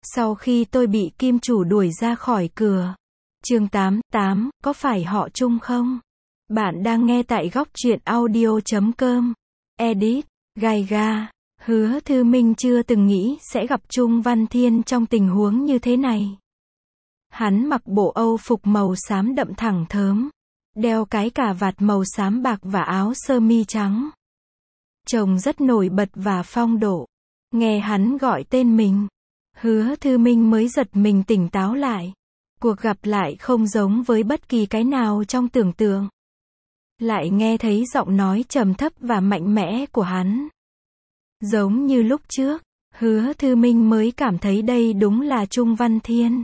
Sau khi tôi bị kim chủ đuổi ra khỏi cửa. Chương 88, có phải họ Trung không? Bạn đang nghe tại góc truyện audio.com. Edit, Gaiga. Hứa Thư Minh chưa từng nghĩ sẽ gặp Trung Văn Thiên trong tình huống như thế này. Hắn mặc bộ Âu phục màu xám đậm thẳng thớm, đeo cái cà vạt màu xám bạc và áo sơ mi trắng. Trông rất nổi bật và phong độ. Nghe hắn gọi tên mình, Hứa Thư Minh mới giật mình tỉnh táo lại. Cuộc gặp lại không giống với bất kỳ cái nào trong tưởng tượng. Lại nghe thấy giọng nói trầm thấp và mạnh mẽ của hắn. Giống như lúc trước, Hứa Thư Minh mới cảm thấy đây đúng là Trung Văn Thiên.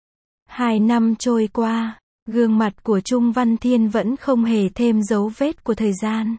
2 năm trôi qua, gương mặt của Trung Văn Thiên vẫn không hề thêm dấu vết của thời gian.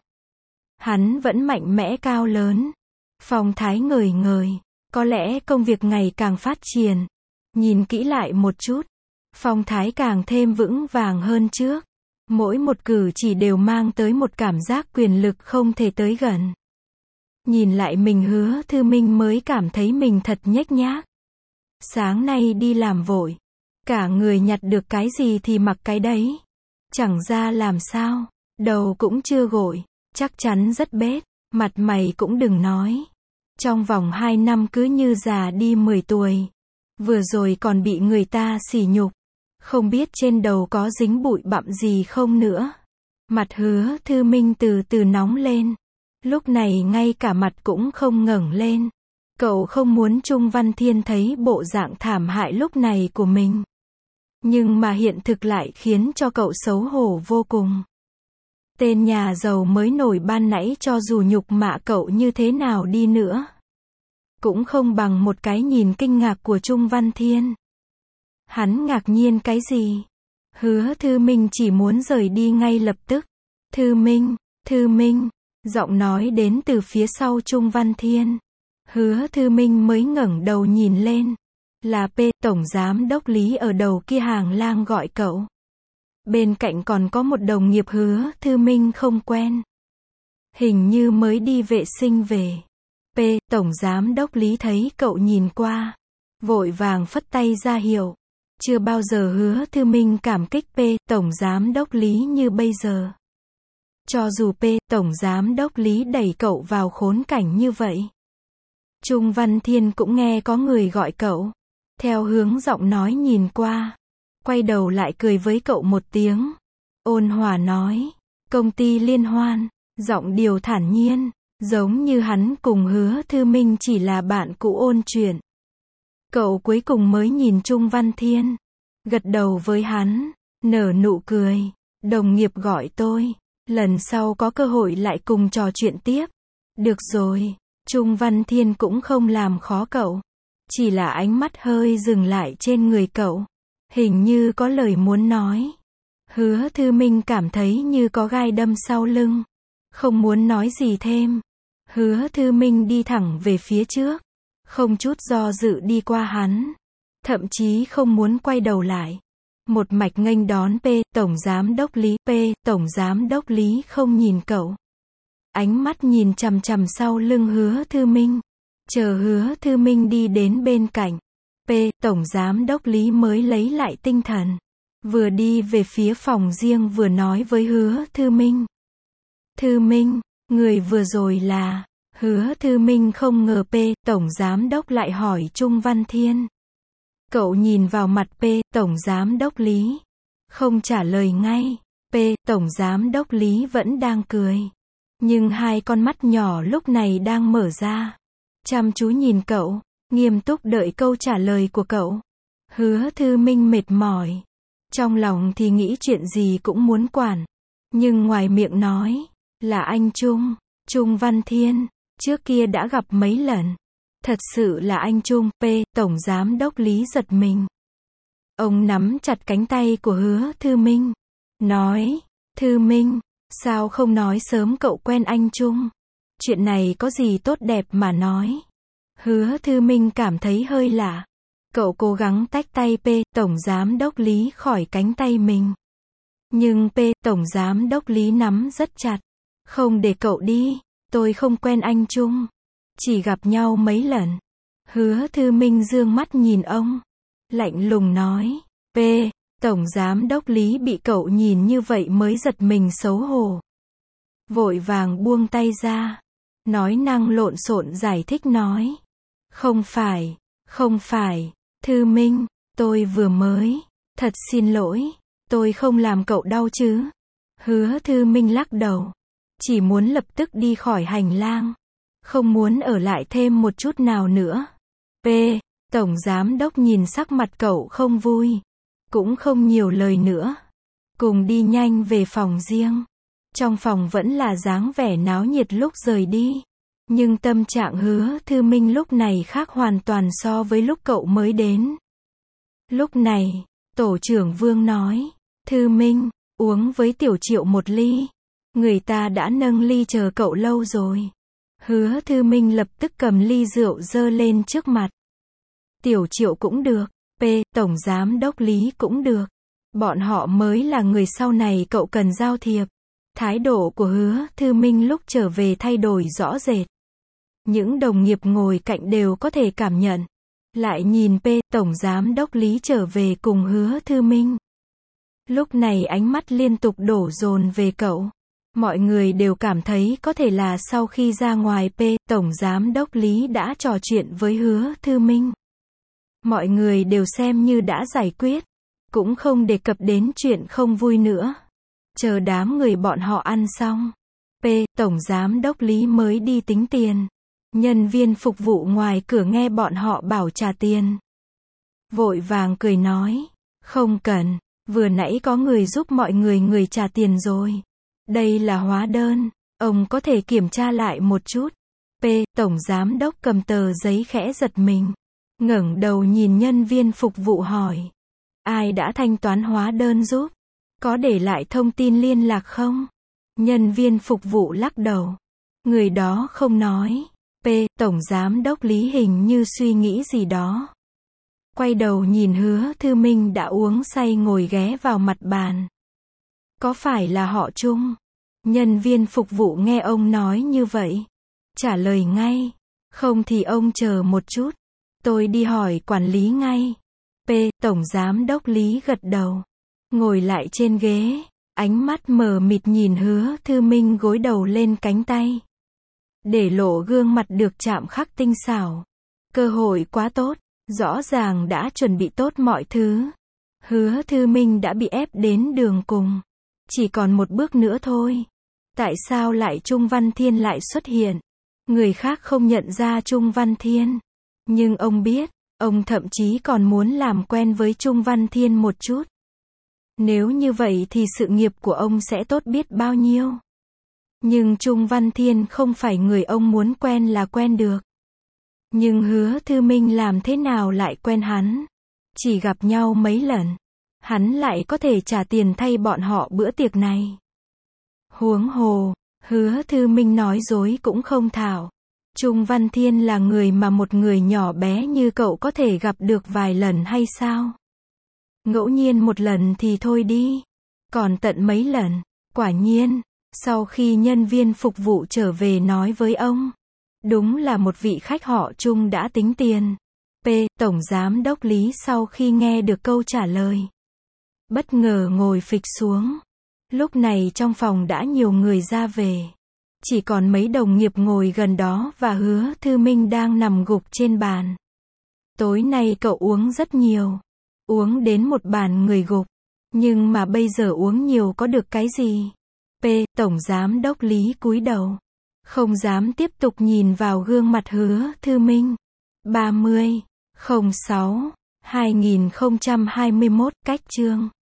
Hắn vẫn mạnh mẽ cao lớn, phong thái ngời ngời, có lẽ công việc ngày càng phát triển. Nhìn kỹ lại một chút, phong thái càng thêm vững vàng hơn trước. Mỗi một cử chỉ đều mang tới một cảm giác quyền lực không thể tới gần. Nhìn lại mình, Hứa Thư Minh mới cảm thấy mình thật nhếch nhác. Sáng nay đi làm vội, cả người nhặt được cái gì thì mặc cái đấy. Chẳng ra làm sao, đầu cũng chưa gội, chắc chắn rất bết, mặt mày cũng đừng nói. Trong vòng 2 năm cứ như già đi 10 tuổi. Vừa rồi còn bị người ta sỉ nhục, không biết trên đầu có dính bụi bặm gì không nữa. Mặt Hứa Thư Minh từ từ nóng lên. Lúc này ngay cả mặt cũng không ngẩng lên. Cậu không muốn Trung Văn Thiên thấy bộ dạng thảm hại lúc này của mình. Nhưng mà hiện thực lại khiến cho cậu xấu hổ vô cùng. Tên nhà giàu mới nổi ban nãy cho dù nhục mạ cậu như thế nào đi nữa, cũng không bằng một cái nhìn kinh ngạc của Trung Văn Thiên. Hắn ngạc nhiên cái gì? Hứa Thư Minh chỉ muốn rời đi ngay lập tức. Thư Minh, giọng nói đến từ phía sau Trung Văn Thiên. Hứa Thư Minh mới ngẩng đầu nhìn lên. Là P, Tổng Giám Đốc Lý ở đầu kia hàng lang gọi cậu. Bên cạnh còn có một đồng nghiệp Hứa Thư Minh không quen. Hình như mới đi vệ sinh về. P, Tổng Giám Đốc Lý thấy cậu nhìn qua, vội vàng phất tay ra hiệu. Chưa bao giờ Hứa Thư Minh cảm kích P, Tổng Giám Đốc Lý như bây giờ. Cho dù P, Tổng Giám Đốc Lý đẩy cậu vào khốn cảnh như vậy. Trung Văn Thiên cũng nghe có người gọi cậu. Theo hướng giọng nói nhìn qua, quay đầu lại cười với cậu một tiếng. Ôn hòa nói, công ty Liên Hoan, giọng điệu thản nhiên, giống như hắn cùng Hứa Thư Minh chỉ là bạn cũ ôn chuyện. Cậu cuối cùng mới nhìn Trung Văn Thiên, gật đầu với hắn, nở nụ cười. Đồng nghiệp gọi tôi, lần sau có cơ hội lại cùng trò chuyện tiếp. Được rồi, Trung Văn Thiên cũng không làm khó cậu, chỉ là ánh mắt hơi dừng lại trên người cậu, hình như có lời muốn nói. Hứa Thư Minh cảm thấy như có gai đâm sau lưng, không muốn nói gì thêm. Hứa Thư Minh đi thẳng về phía trước, không chút do dự đi qua hắn, thậm chí không muốn quay đầu lại. Một mạch nghênh đón P, Tổng Giám Đốc Lý. P, Tổng Giám Đốc Lý không nhìn cậu, ánh mắt nhìn chằm chằm sau lưng Hứa Thư Minh. Chờ Hứa Thư Minh đi đến bên cạnh, P, Tổng Giám Đốc Lý mới lấy lại tinh thần, vừa đi về phía phòng riêng vừa nói với Hứa Thư Minh. Thư Minh, người vừa rồi là... Hứa Thư Minh không ngờ P, Tổng Giám Đốc lại hỏi Trung Văn Thiên. Cậu nhìn vào mặt P, Tổng Giám Đốc Lý, không trả lời ngay. P, Tổng Giám Đốc Lý vẫn đang cười, nhưng hai con mắt nhỏ lúc này đang mở ra, chăm chú nhìn cậu, nghiêm túc đợi câu trả lời của cậu. Hứa Thư Minh mệt mỏi, trong lòng thì nghĩ chuyện gì cũng muốn quản, nhưng ngoài miệng nói, là anh Trung, Trung Văn Thiên, trước kia đã gặp mấy lần. Thật sự là anh Trung. P, Tổng Giám Đốc Lý giật mình. Ông nắm chặt cánh tay của Hứa Thư Minh, nói, Thư Minh, sao không nói sớm cậu quen anh Trung? Chuyện này có gì tốt đẹp mà nói? Hứa Thư Minh cảm thấy hơi lạ. Cậu cố gắng tách tay P, Tổng Giám Đốc Lý khỏi cánh tay mình. Nhưng P, Tổng Giám Đốc Lý nắm rất chặt. Không để cậu đi, tôi không quen anh Trung. Chỉ gặp nhau mấy lần. Hứa Thư Minh dương mắt nhìn ông. Lạnh lùng nói. P. Tổng Giám đốc Lý bị cậu nhìn như vậy mới giật mình xấu hổ. Vội vàng buông tay ra. Nói năng lộn xộn giải thích nói. Không phải, Thư Minh, tôi vừa mới. Thật xin lỗi, tôi không làm cậu đau chứ. Hứa Thư Minh lắc đầu. Chỉ muốn lập tức đi khỏi hành lang. Không muốn ở lại thêm một chút nào nữa. P. Tổng Giám đốc nhìn sắc mặt cậu không vui. Cũng không nhiều lời nữa. Cùng đi nhanh về phòng riêng. Trong phòng vẫn là dáng vẻ náo nhiệt lúc rời đi. Nhưng tâm trạng Hứa Thư Minh lúc này khác hoàn toàn so với lúc cậu mới đến. Lúc này, tổ trưởng Vương nói. Thư Minh, uống với Tiểu Triệu một ly. Người ta đã nâng ly chờ cậu lâu rồi. Hứa Thư Minh lập tức cầm ly rượu dơ lên trước mặt. Tiểu Triệu cũng được. P. Tổng Giám đốc Lý cũng được. Bọn họ mới là người sau này cậu cần giao thiệp. Thái độ của Hứa Thư Minh lúc trở về thay đổi rõ rệt. Những đồng nghiệp ngồi cạnh đều có thể cảm nhận. Lại nhìn P. Tổng Giám đốc Lý trở về cùng Hứa Thư Minh. Lúc này ánh mắt liên tục đổ dồn về cậu. Mọi người đều cảm thấy có thể là sau khi ra ngoài P. Tổng Giám đốc Lý đã trò chuyện với Hứa Thư Minh. Mọi người đều xem như đã giải quyết. Cũng không đề cập đến chuyện không vui nữa. Chờ đám người bọn họ ăn xong. P. Tổng Giám đốc Lý mới đi tính tiền. Nhân viên phục vụ ngoài cửa nghe bọn họ bảo trả tiền. Vội vàng cười nói. Không cần, vừa nãy có người giúp mọi người trả tiền rồi. Đây là hóa đơn, ông có thể kiểm tra lại một chút. P. Tổng Giám đốc cầm tờ giấy khẽ giật mình. Ngẩng đầu nhìn nhân viên phục vụ hỏi. Ai đã thanh toán hóa đơn giúp? Có để lại thông tin liên lạc không? Nhân viên phục vụ lắc đầu. Người đó không nói. P. Tổng Giám đốc Lý hình như suy nghĩ gì đó. Quay đầu nhìn Hứa Thư Minh đã uống say ngồi ghé vào mặt bàn. Có phải là họ Trung? Nhân viên phục vụ nghe ông nói như vậy. Trả lời ngay. Không thì ông chờ một chút. Tôi đi hỏi quản lý ngay. P. Tổng Giám đốc Lý gật đầu. Ngồi lại trên ghế. Ánh mắt mờ mịt nhìn Hứa Thư Minh gối đầu lên cánh tay. Để lộ gương mặt được chạm khắc tinh xảo. Cơ hội quá tốt. Rõ ràng đã chuẩn bị tốt mọi thứ. Hứa Thư Minh đã bị ép đến đường cùng. Chỉ còn một bước nữa thôi. Tại sao lại Trung Văn Thiên lại xuất hiện? Người khác không nhận ra Trung Văn Thiên. Nhưng ông biết, ông thậm chí còn muốn làm quen với Trung Văn Thiên một chút. Nếu như vậy thì sự nghiệp của ông sẽ tốt biết bao nhiêu. Nhưng Trung Văn Thiên không phải người ông muốn quen là quen được. Nhưng Hứa Thư Minh làm thế nào lại quen hắn? Chỉ gặp nhau mấy lần. Hắn lại có thể trả tiền thay bọn họ bữa tiệc này. Huống hồ, Hứa Thư Minh nói dối cũng không thảo. Trung Văn Thiên là người mà một người nhỏ bé như cậu có thể gặp được vài lần hay sao? Ngẫu nhiên một lần thì thôi đi. Còn tận mấy lần. Quả nhiên, sau khi nhân viên phục vụ trở về nói với ông. Đúng là một vị khách họ Trung đã tính tiền. P. Tổng Giám đốc Lý sau khi nghe được câu trả lời. Bất ngờ ngồi phịch xuống. Lúc này trong phòng đã nhiều người ra về. Chỉ còn mấy đồng nghiệp ngồi gần đó và Hứa Thư Minh đang nằm gục trên bàn. Tối nay cậu uống rất nhiều. Uống đến một bàn người gục. Nhưng mà bây giờ uống nhiều có được cái gì? P. Tổng Giám đốc Lý cúi đầu. Không dám tiếp tục nhìn vào gương mặt Hứa Thư Minh. 30/06/2021 cách chương